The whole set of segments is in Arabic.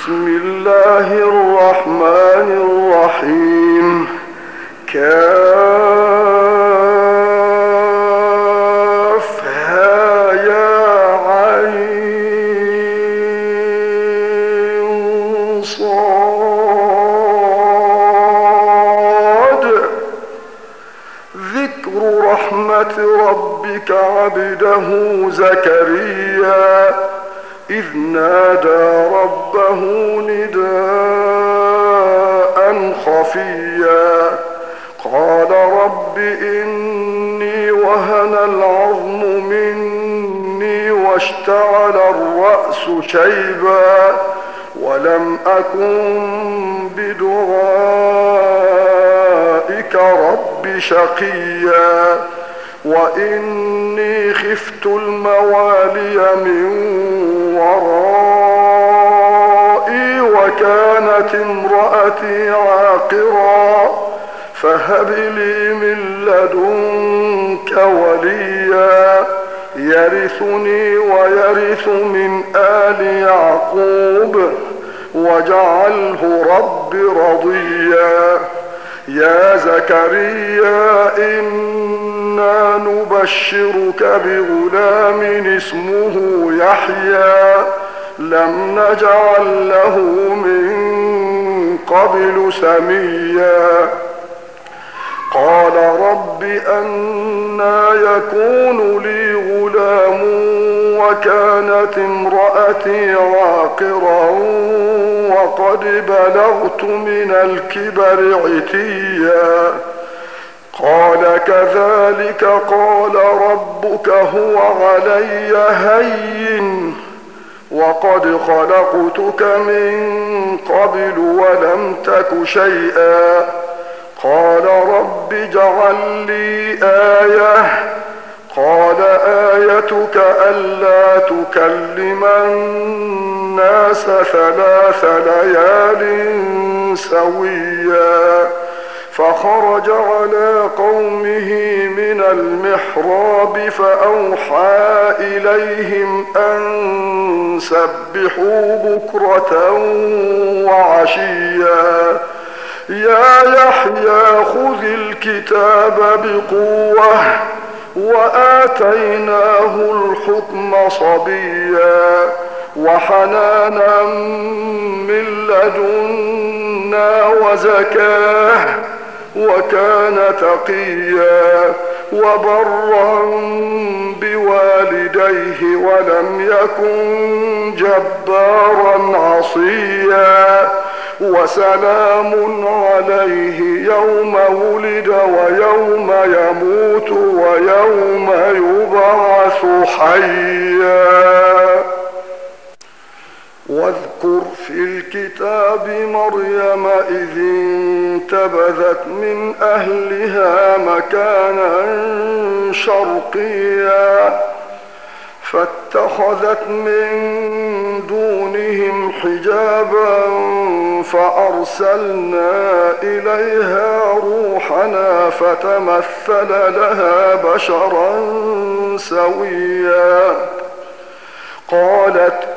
بسم الله الرحمن الرحيم. كافها يا عين صاد. ذكر رحمة ربك عبده زكريا إذ نادى ربه نداء خفيا قال رب إني وهن العظم مني واشتعل الرأس شيبا ولم أكن بدعائك رب شقيا وإني خفت الموالي من ورائي وكانت امرأتي عاقرا فهب لي من لدنك وليا يرثني ويرث من آل يعقوب واجعله رب رضيا. يا زكريا إنا نبشرك بغلام اسمه يحيى لم نجعل له من قبل سميا. قال رب أنى يكون لي غلام وكانت امرأتي عاقرا وقد بلغت من الكبر عتيا. قال كذلك قال ربك هو علي هين وقد خلقتك من قبل ولم تك شيئا. قال رب اجعل لي آية. قال آيتك ألا تكلم الناس 3 ليال سويا. فخرج على قومه من المحراب فأوحى إليهم أن سبحوا بكرة وعشيا. يا يحيى خذ الكتاب بقوة وآتيناه الحكم صبيا وحنانا من لدنا وزكاه وكان تقيا وبرا بوالديه ولم يكن جبارا عصيا. وسلام عليه يوم ولد ويوم يموت ويوم يبعث حيا. واذكر في الكتاب مريم إذ انتبذت من أهلها مكانا شرقيا فاتخذت من دونهم حجابا فأرسلنا إليها روحنا فتمثل لها بشرا سويا. قالت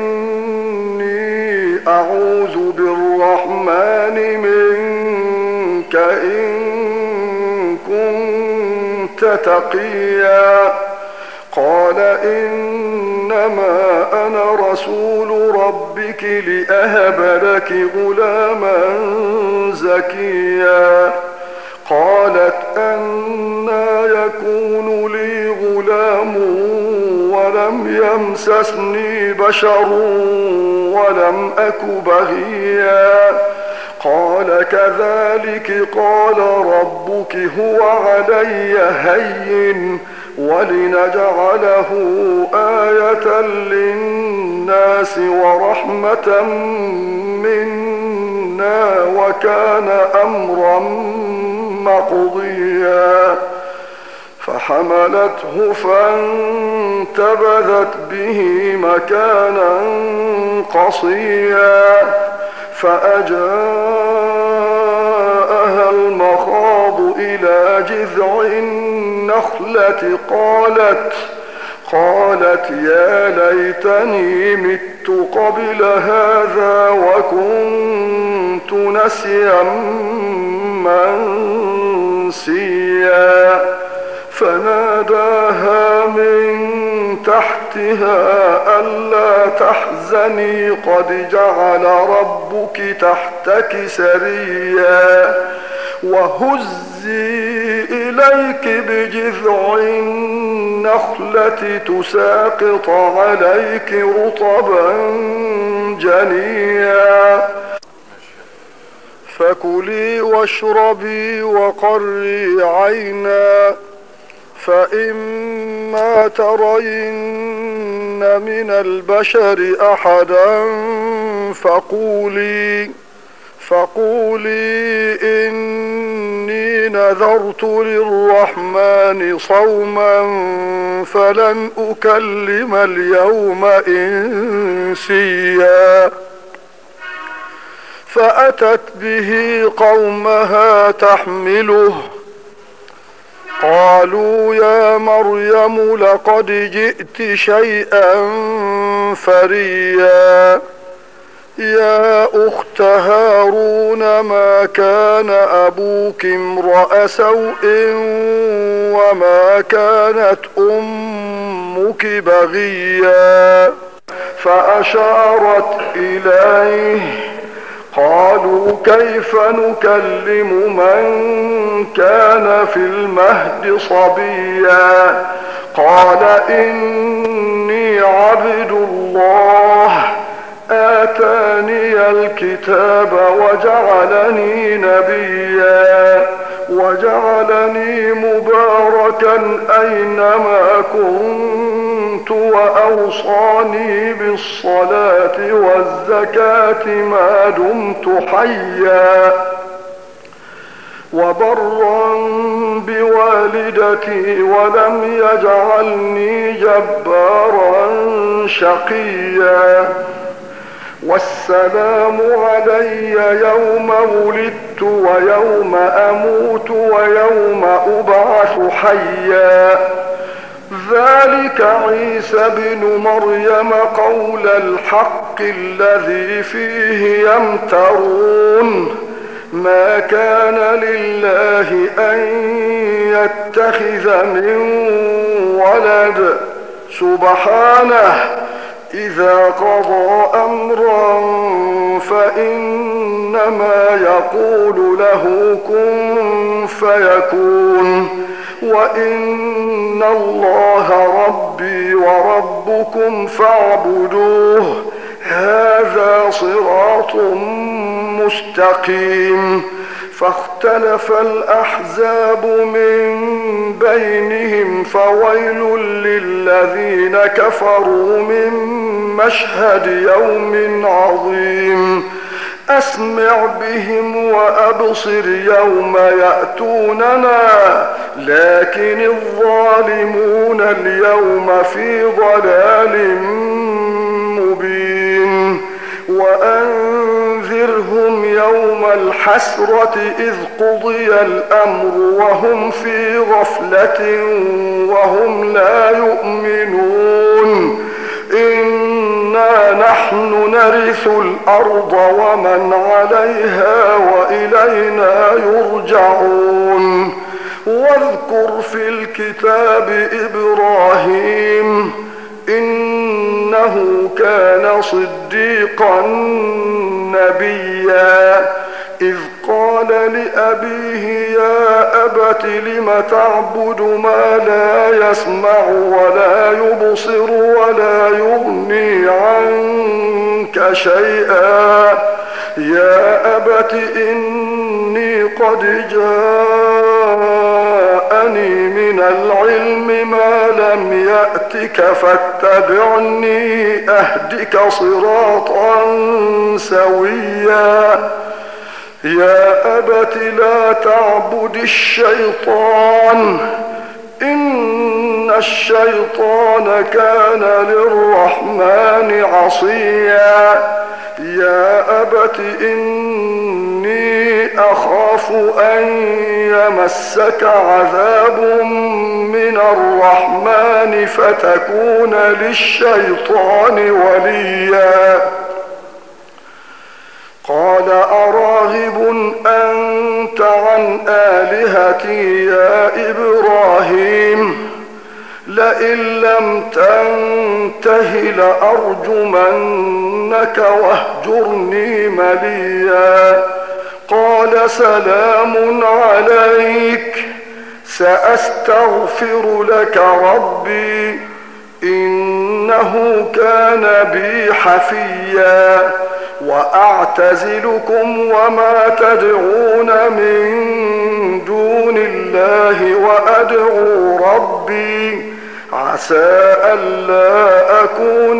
إني أعوذ بالرحمن منك إن كنت تقيا. قال إنما أنا رسول ربك لأهب لك غلاما زكيا. قالت أنى يكون لي غلام ولم يمسسني بشر ولم أك بغيا. قال كذلك قال ربك هو علي هين ولنجعله آية للناس ورحمة منا وكان أمرا مقضيا. فحملته فانتبذت به مكانا قصيا فأجاءها المخاض إلى جذع النخلة قالت يا ليتني مت قبل هذا وكنت نسيا منسيا فناداها من تحتها ألا تحزني قد جعل ربك تحتك سريا وهزي إليك بجذع النخلة تساقط عليك رطبا جنيا فكلي واشربي وقري عينا فإما ترين من البشر أحدا فقولي إني نذرت للرحمن صوما فلن أكلم اليوم إنسيا فأتت به قومها تحمله قالوا يا مريم لقد جئت شيئا فريا يا أخت هارون ما كان أبوك امرأ سوء وما كانت أمك بغيا فأشارت إليه قالوا كيف نكلم من كان في المهد صبيا قال إني عبد الله آتاني الكتاب وجعلني نبيا وجعلني مباركا أينما كنت وأوصاني بالصلاة والزكاة ما دمت حيا وبرا بوالدتي ولم يجعلني جبارا شقيا والسلام علي يوم ولدت ويوم أموت ويوم أبعث حيا ذلك عيسى بن مريم قول الحق الذي فيه يمترون ما كان لله أن يتخذ من ولد سبحانه إذا قضى أمرا فإنما يقول له كن فيكون وإن الله ربي وربكم فاعبدوه هذا صراط مستقيم فاختلف الأحزاب من بينهم فويل للذين كفروا من مشهد يوم عظيم أسمع بهم وأبصر يوم يأتوننا لكن الظالمون اليوم في ضلال مبين وأنذرهم يوم الحسرة إذ قضي الأمر وهم في غفلة وهم لا يؤمنون إنا نحن نرث الأرض ومن عليها وإلينا يرجعون واذكر في الكتاب إبراهيم إنه كان صديقا نبيا إذ قال لأبيه يا أبت لم تعبد ما لا يسمع ولا يبصر ولا يغني عنك شيئا يا أبت إني قد جاءني من العلم ما لم يأتك فاتبعني أهدك صراطا سويا يا أبت لا تعبد الشيطان إن الشيطان كان للرحمن عصيا يا أبت إني أخاف أن يمسك عذاب من الرحمن فتكون للشيطان وليا قال أراغب أنت عن آلهتي يا إبراهيم لئن لم تنته لأرجمنك واهجرني مليا قال سلام عليك سأستغفر لك ربي إنه كان بي حفيا وأعتزلكم وما تدعون من دون الله وأدعو ربي عسى ألا أكون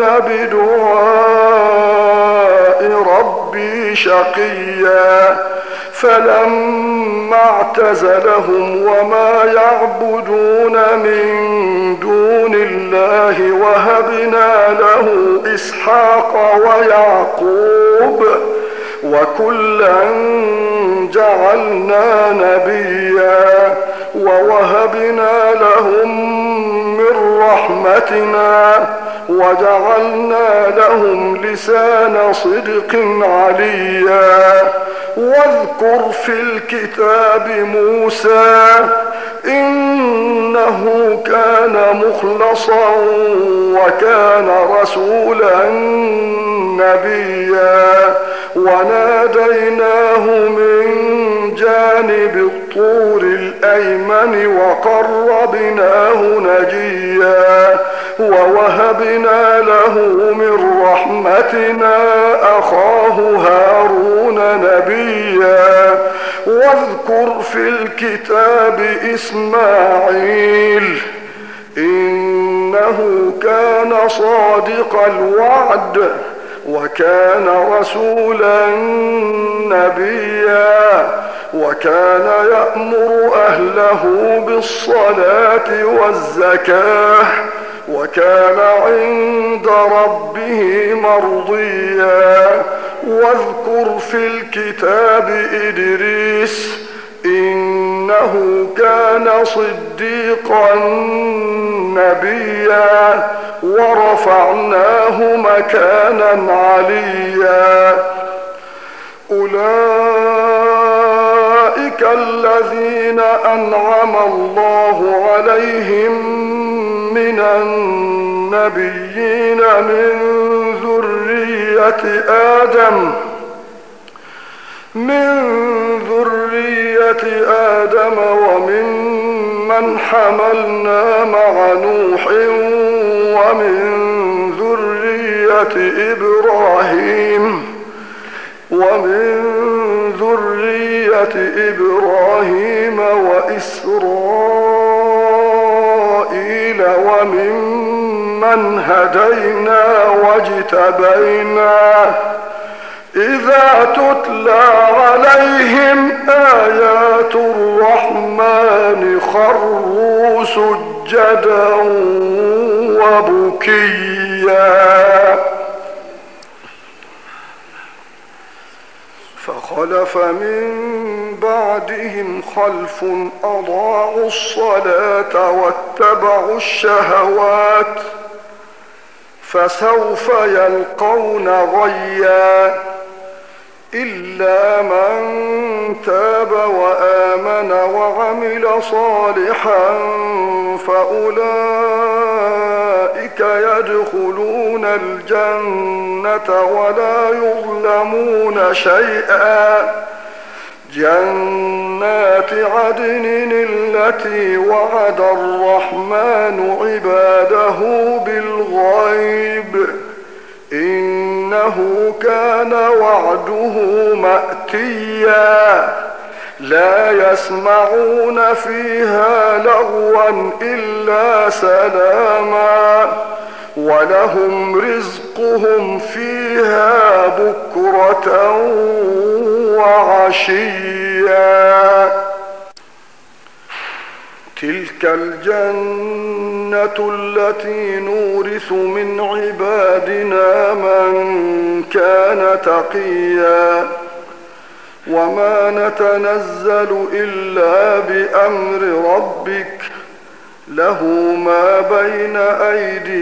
بدعاء ربي شقيا فلما اعتزلهم وما يعبدون من دون الله وهبنا له إسحاق ويعقوب وكلا جعلنا نبيا ووهبنا لهم من رحمتنا وجعلنا لهم لسان صدق عليا واذكر في الكتاب موسى إنه كان مخلصا وكان رسولا نبيا وناديناه من جانب الطور الأيمن وقربناه نجيا ووهبنا له من رحمتنا أخاه هارون نبيا واذكر في الكتاب إسماعيل إنه كان صادق الوعد وكان رسولا نبيا وكان يأمر أهله بالصلاة والزكاة وكان عند ربه مرضيا واذكر في الكتاب إدريس إنه كان صديقا نبيا ورفعناه مكانا عليا أولئك الذين أنعم الله عليهم من النبيين من ذرية آدم وممن حملنا مع نوح ومن ذرية إبراهيم وإسرائيل وممن هدينا واجتبينا إذا تتلى عليهم آيات الرحمن خروا سجدا وبكيا فخلف من بعدهم خلف أضاعوا الصلاة واتبعوا الشهوات فسوف يلقون غيا إلا من تاب وآمن وعمل صالحا فأولئك يدخلون الجنة ولا يظلمون شيئا جنات عدن التي وعد الرحمن عباده بالغيب إنه كان وعده مأتيا لا يسمعون فيها لغوا إلا سلاما ولهم رزقهم فيها بكرة وعشيا تلك الجنة التي نورث من عبادنا من كان تقيا وما نتنزل إلا بأمر ربك له ما بين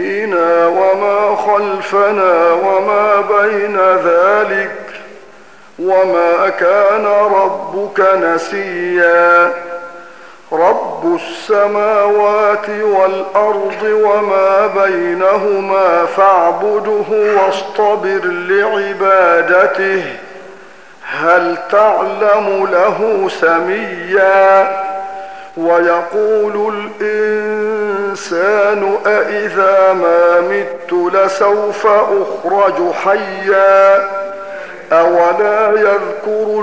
أيدينا وما خلفنا وما بين ذلك وما كان ربك نسيا رب السماوات والأرض وما بينهما فاعبده واصطبر لعبادته هل تعلم له سميا ويقول الإنسان أإذا ما مت لسوف أخرج حيا أولا يذكر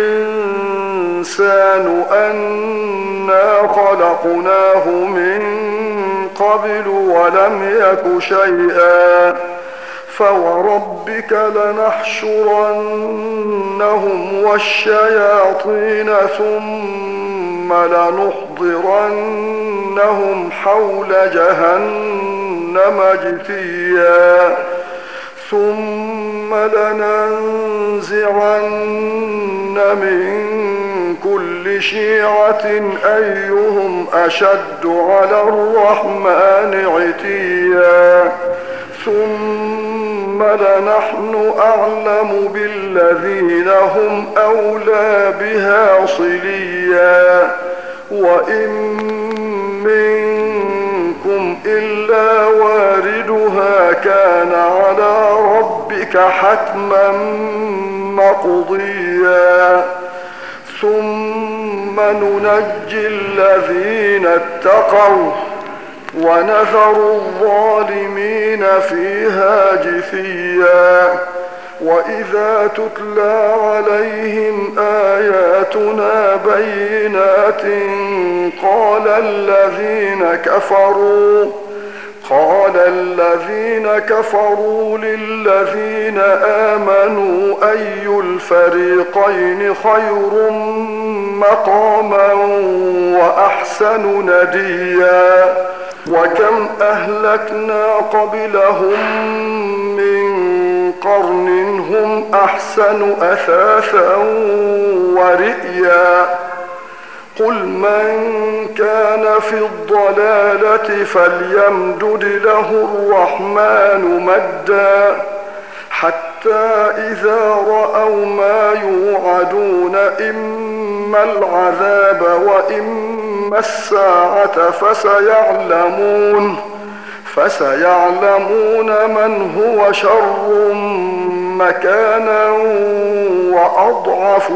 الإنسان أنا خلقناه من قبل ولم يك شيئا فوربك لنحشرنهم والشياطين ثم لنحضرنهم حول جهنم جثيا ثم لننزعن من كل شيعة أيهم أشد على الرحمن عتيا ثم لنحن أعلم بالذين هم أولى بها صليا وإن منكم إلا واردها كان على ربك حتما مقضيا ثم ننجي الذين اتقوا ونذر الظالمين فيها جثيا وإذا تتلى عليهم آياتنا بينات قال الذين كفروا للذين آمنوا أي الفريقين خير مقاما وأحسن نديا وكم أهلكنا قبلهم من قرن هم أحسن أثاثا ورئيا قل من كان في الضلالة فليمدد له الرحمن مدا حتى إذا رأوا ما يوعدون إما العذاب وإما الساعة فسيعلمون من هو شر مكانا وأضعف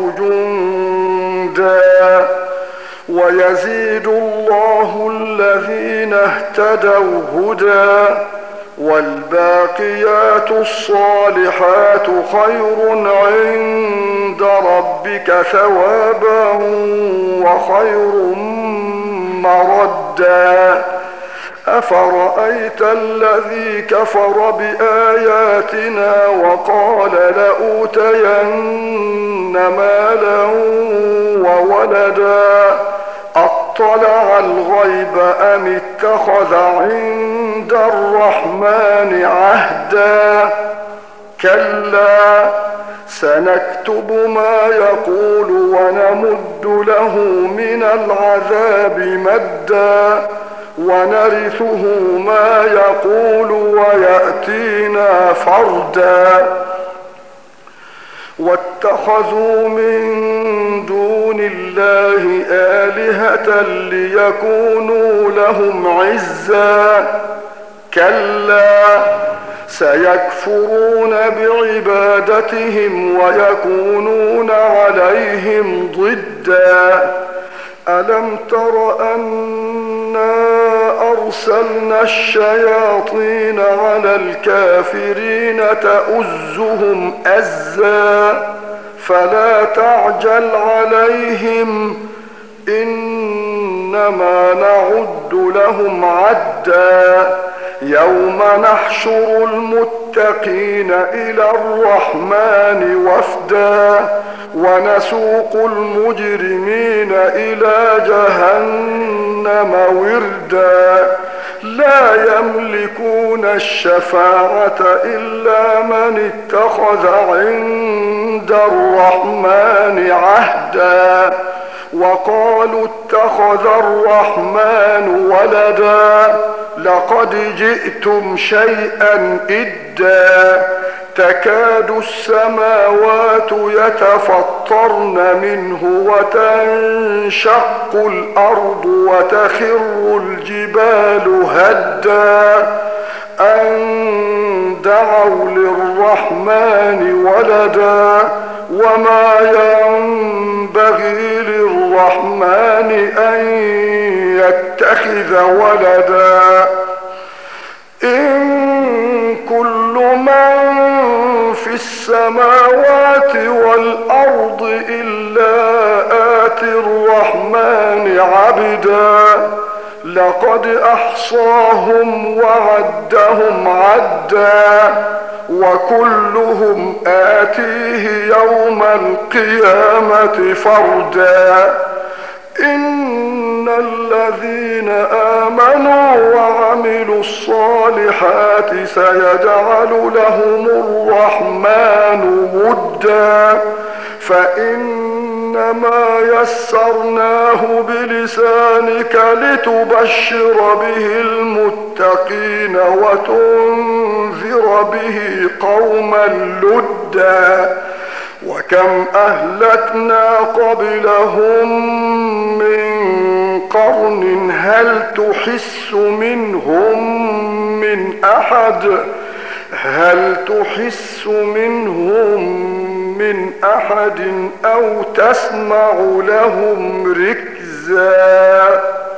جندا ويزيد الله الذين اهتدوا هدى والباقيات الصالحات خير عند ربك ثوابا وخير مردا أفرأيت الذي كفر بآياتنا وقال لأوتين مالا وولدا أطلع الغيب أم اتخذ عند الرحمن عهدا كلا سنكتب ما يقول ونمد له من العذاب مدا ونرثه ما يقول ويأتينا فردا واتخذوا من دون الله آلهة ليكونوا لهم عزا كلا سيكفرون بعبادتهم ويكونون عليهم ضدا ألم تر أنا أرسلنا الشياطين على الكافرين تؤزهم أزا فلا تعجل عليهم إنما نعد لهم عدا يوم نحشر المتقين إلى الرحمن وفدا ونسوق المجرمين إلى جهنم وردا لا يملكون الشفاعة إلا من اتخذ عند الرحمن عهدا وقالوا اتخذ الرحمن ولدا لقد جئتم شيئا إدا تكاد السماوات يتفطرن منه وتنشق الأرض وتخر الجبال هدا أن دعوا للرحمن ولدا وما ينبغي للرحمن أن يتخذ ولدا إن كل من في السماوات والأرض إلا آتي الرحمن عبدا لقد أحصاهم وعدهم عدا وكلهم آتيه يوم القيامة فردا إن الذين آمنوا وعملوا الصالحات سيجعل لهم الرحمن ودا فإنما يسرناه بلسانك لتبشر به المتقين وتنذر به قوما لدا وكم أهلكنا قبلهم من قرن هل تحس منهم من أحد أو تسمع لهم ركزا